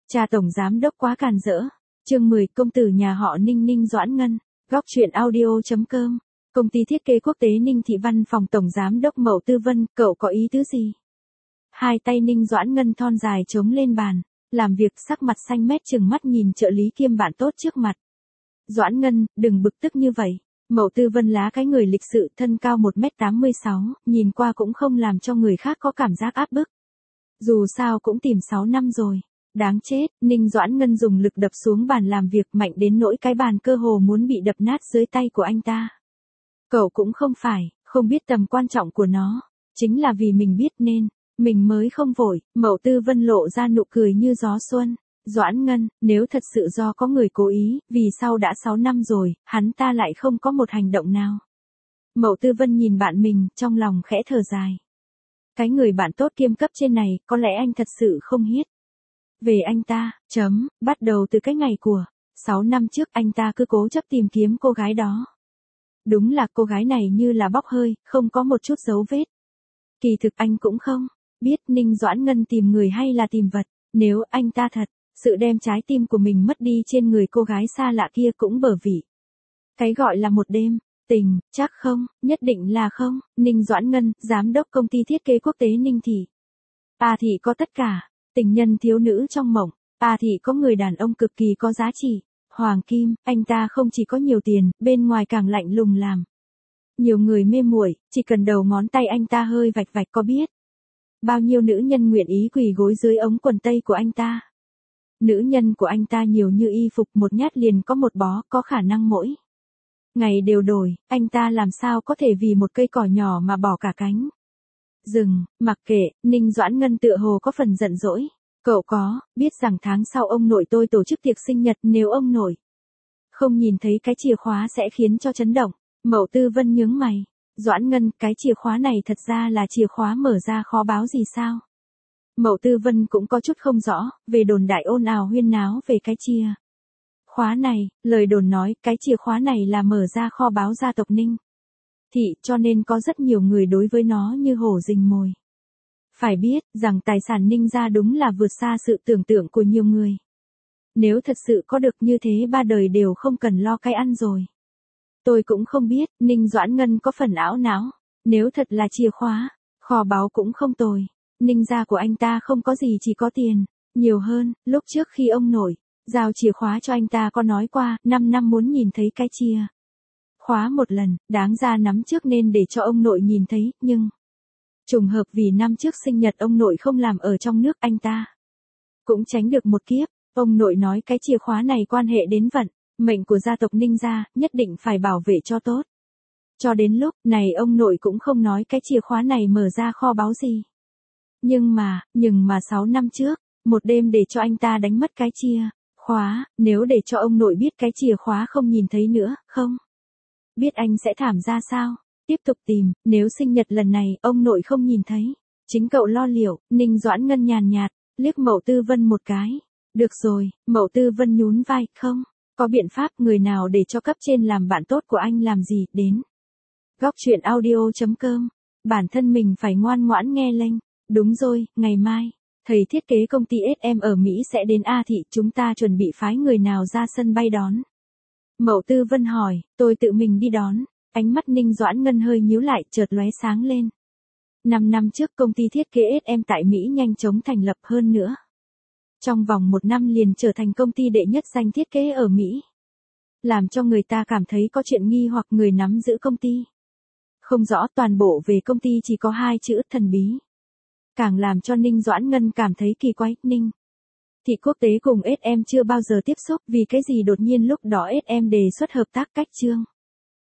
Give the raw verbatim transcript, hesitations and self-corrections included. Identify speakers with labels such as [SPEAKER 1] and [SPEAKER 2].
[SPEAKER 1] Cha tổng giám đốc quá càn rỡ. Chương mười, công tử nhà họ Ninh Ninh Doãn Ngân. Góc truyện audio chấm com. Công ty thiết kế quốc tế Ninh Thị Văn phòng tổng giám đốc Mậu Tư Vân, cậu có ý tứ gì? Hai tay Ninh Doãn Ngân thon dài chống lên bàn, làm việc sắc mặt xanh mét chừng mắt nhìn trợ lý kiêm bạn tốt trước mặt. Doãn Ngân, đừng bực tức như vậy. Mậu Tư Vân lá cái người lịch sự, thân cao một mét tám mươi sáu, nhìn qua cũng không làm cho người khác có cảm giác áp bức. Dù sao cũng tìm sáu năm rồi. Đáng chết, Ninh Doãn Ngân dùng lực đập xuống bàn làm việc mạnh đến nỗi cái bàn cơ hồ muốn bị đập nát dưới tay của anh ta. Cậu cũng không phải, không biết tầm quan trọng của nó. Chính là vì mình biết nên, mình mới không vội. Mậu Tư Vân lộ ra nụ cười như gió xuân. Doãn Ngân, nếu thật sự do có người cố ý, vì sao đã sáu năm rồi, hắn ta lại không có một hành động nào. Mậu Tư Vân nhìn bạn mình, trong lòng khẽ thở dài. Cái người bạn tốt kiêm cấp trên này, có lẽ anh thật sự không hiết. Về anh ta, chấm, bắt đầu từ cái ngày của, sáu năm trước anh ta cứ cố chấp tìm kiếm cô gái đó. Đúng là cô gái này như là bốc hơi, không có một chút dấu vết. Kỳ thực anh cũng không biết Ninh Doãn Ngân tìm người hay là tìm vật, nếu anh ta thật sự đem trái tim của mình mất đi trên người cô gái xa lạ kia cũng bởi vì cái gọi là một đêm tình, chắc không, nhất định là không. Ninh Doãn Ngân, giám đốc công ty thiết kế quốc tế Ninh Thị. A Thị có tất cả, tình nhân thiếu nữ trong mộng, A Thị có người đàn ông cực kỳ có giá trị, Hoàng Kim, anh ta không chỉ có nhiều tiền, bên ngoài càng lạnh lùng làm nhiều người mê muội, chỉ cần đầu ngón tay anh ta hơi vạch vạch có biết bao nhiêu nữ nhân nguyện ý quỳ gối dưới ống quần tây của anh ta. Nữ nhân của anh ta nhiều như y phục, một nhát liền có một bó, có khả năng mỗi ngày đều đổi, anh ta làm sao có thể vì một cây cỏ nhỏ mà bỏ cả cánh rừng. Mặc kệ, Ninh Doãn Ngân tựa hồ có phần giận dỗi. Cậu có biết rằng tháng sau ông nội tôi tổ chức tiệc sinh nhật, nếu ông nội không nhìn thấy cái chìa khóa sẽ khiến cho chấn động. Mậu Tư Vân nhướng mày. Doãn Ngân, cái chìa khóa này thật ra là chìa khóa mở ra kho báu gì sao? Mậu Tư Vân cũng có chút không rõ, về đồn đại ồn ào huyên náo về cái chìa khóa này, lời đồn nói cái chìa khóa này là mở ra kho báu gia tộc Ninh Thị, cho nên có rất nhiều người đối với nó như hổ rình mồi. Phải biết rằng tài sản Ninh gia đúng là vượt xa sự tưởng tượng của nhiều người. Nếu thật sự có được như thế ba đời đều không cần lo cái ăn rồi. Tôi cũng không biết, Ninh Doãn Ngân có phần ảo não. Nếu thật là chìa khóa, kho báu cũng không tồi. Ninh gia của anh ta không có gì, chỉ có tiền. Nhiều hơn, lúc trước khi ông nội giao chìa khóa cho anh ta có nói qua, năm năm muốn nhìn thấy cái chìa khóa một lần, đáng ra nắm trước nên để cho ông nội nhìn thấy, nhưng trùng hợp vì năm trước sinh nhật ông nội không làm ở trong nước, anh ta cũng tránh được một kiếp. Ông nội nói cái chìa khóa này quan hệ đến vận mệnh của gia tộc Ninh gia, nhất định phải bảo vệ cho tốt. Cho đến lúc này ông nội cũng không nói cái chìa khóa này mở ra kho báu gì. Nhưng mà, nhưng mà sáu năm trước, một đêm để cho anh ta đánh mất cái chìa khóa, nếu để cho ông nội biết cái chìa khóa không nhìn thấy nữa, không biết anh sẽ thảm ra sao. Tiếp tục tìm, nếu sinh nhật lần này ông nội không nhìn thấy, chính cậu lo liệu. Ninh Doãn Ngân nhàn nhạt liếc Mậu Tư Vân một cái. Được rồi, Mậu Tư Vân nhún vai, không có biện pháp, người nào để cho cấp trên làm bạn tốt của anh làm gì, đến góc truyện audio chấm com. Bản thân mình phải ngoan ngoãn nghe lệnh. Đúng rồi, ngày mai, thầy thiết kế công ty ét em ở Mỹ sẽ đến A Thị, chúng ta chuẩn bị phái người nào ra sân bay đón? Mậu Tư Vân hỏi, tôi tự mình đi đón. Ánh mắt Ninh Doãn Ngân hơi nhíu lại, chợt lóe sáng lên. Năm năm trước công ty thiết kế ét em tại Mỹ nhanh chóng thành lập, hơn nữa trong vòng một năm liền trở thành công ty đệ nhất danh thiết kế ở Mỹ. Làm cho người ta cảm thấy có chuyện nghi hoặc người nắm giữ công ty không rõ, toàn bộ về công ty chỉ có hai chữ thần bí. Càng làm cho Ninh Doãn Ngân cảm thấy kỳ quái. Ninh Thị quốc tế cùng ét em chưa bao giờ tiếp xúc, vì cái gì đột nhiên lúc đó ét em đề xuất hợp tác cách chương.